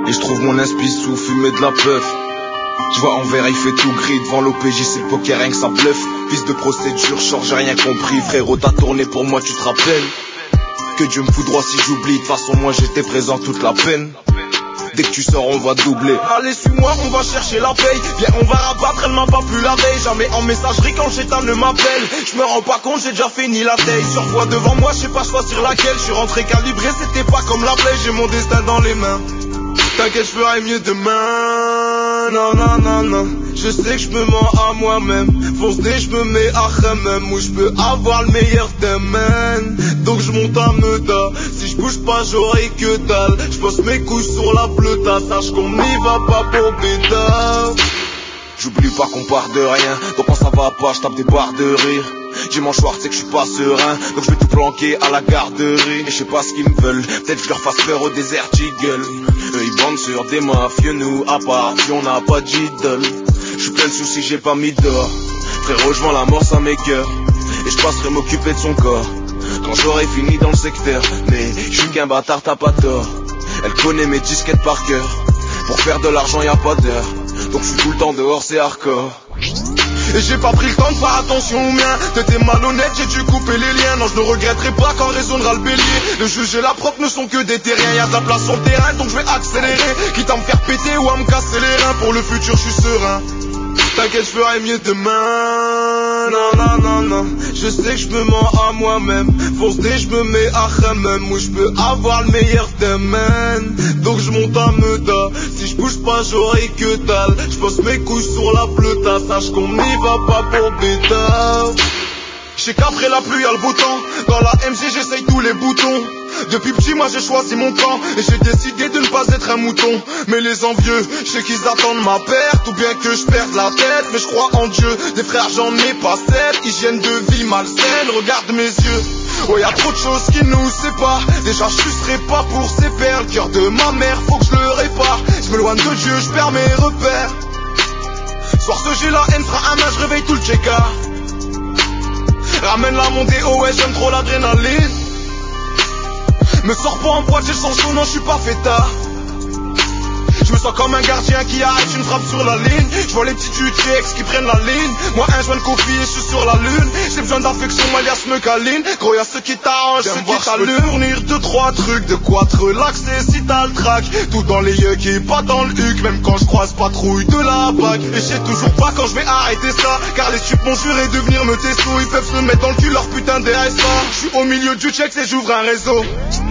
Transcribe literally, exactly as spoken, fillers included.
Et je trouve mon inspi sous fumée de la puff. Je vois en verre, il fait tout gris devant l'O P J, c'est le poker, rien que ça bluffe. Fils de procédure, genre j'ai rien compris. Frérot, t'as tourné pour moi, tu te rappelles? Que Dieu me foudroie si j'oublie, de toute façon moi j'étais présent toute la peine. Dès que tu sors on va doubler. Allez suis-moi, on va chercher la paye. Viens on va rabattre, elle m'a pas pu la veille. Jamais en messagerie quand j'éteins ne m'appelle. Je me rends pas compte, j'ai déjà fini la taille. Sur voie devant moi, je sais pas choisir laquelle. Je suis rentré calibré, c'était pas comme la play. J'ai mon destin dans les mains. T'inquiète, je ferai mieux demain. Non, non, non, non. Je sais que je me mens à moi-même. Fonce dès je me mets à même où je peux avoir le meilleur des men. Donc je monte à Meuda. Si je bouge pas j'aurai que dalle. Je pose mes couilles sur la bleuta. Sache qu'on n'y va pas pour bédard. J'oublie pas qu'on part de rien. Donc quand ça va pas je tape des barres de rire. J'ai mon choix, c'est que je suis pas serein. Donc je vais tout planquer à la garderie. Et je sais pas ce qu'ils me veulent. Peut-être que je leur fasse peur au désert Eagle. Eux ils bandent sur des mafieux. Nous à part si on n'a pas d'idole. J'suis plein de soucis, j'ai pas mis dehors. Frérot, j'vends la mort, ça m'écœure. Et j'passerai m'occuper de son corps quand j'aurai fini dans le secteur. Mais j'suis qu'un bâtard, t'as pas tort. Elle connaît mes disquettes par cœur. Pour faire de l'argent y'a pas d'heure. Donc j'suis tout le temps dehors, c'est hardcore. Et j'ai pas pris le temps de faire attention aux miens. T'étais malhonnête, j'ai dû couper les liens. Non je ne regretterai pas quand résonnera le bélier. Le juge et la prof ne sont que des terriens. Y'a de la place sur le terrain donc je vais accélérer. Quitte à me faire péter ou à me casser les reins. Pour le futur je suis serein. T'inquiète, je ferai mieux demain. Non, non, non, non. Je sais que je me mens à moi-même. Fonce dès je me mets à même où je peux avoir le meilleur des men. Donc je monte à Meuda. Si je bouge pas j'aurai que dalle. Je pose mes couilles sur la bleuta. Sache qu'on n'y va pas pour bédard. J'sais qu'après la pluie y'a le beau temps. Dans la M G j'essaye tous les boutons. Depuis petit moi j'ai choisi mon camp. Et j'ai décidé de ne pas être un mouton. Mais les envieux, je sais qu'ils attendent ma perte. Ou bien que je perde la tête. Mais je crois en Dieu, des frères j'en ai pas sept. Hygiène de vie malsaine, regarde mes yeux. Oh y'a trop de choses qui nous séparent. Déjà je sucerai pas pour ces perles. Le cœur de ma mère faut que je le répare. Je m'éloigne de Dieu, je perds mes repères. Soir ce j'ai la haine, fera un main, je réveille tout le check-up. Ramène la montée, oh ouais j'aime trop l'adrénaline. Me sors pas en boîte, j'ai le sang chaud, non je suis pas fêtard. Je me sens comme un gardien qui arrête une frappe sur la ligne. Je vois les petits U T X qui prennent la ligne. Moi un joint de coffee et je suis sur la lune. J'ai besoin d'affection, alias me câline. Gros y'a ceux qui t'arrangent, ceux qui t'allument. Fournir deux trois trucs, de quoi te relaxer si t'as le trac. Tout dans les yeux qui est pas dans le huc. Même quand je croise patrouille de la B A C. Et je sais toujours pas quand je vais arrêter ça. Car les stupes m'ont juré de venir me testo. Ils peuvent se mettre dans le cul leur putain de S A. Je suis au milieu du check et j'ouvre un réseau.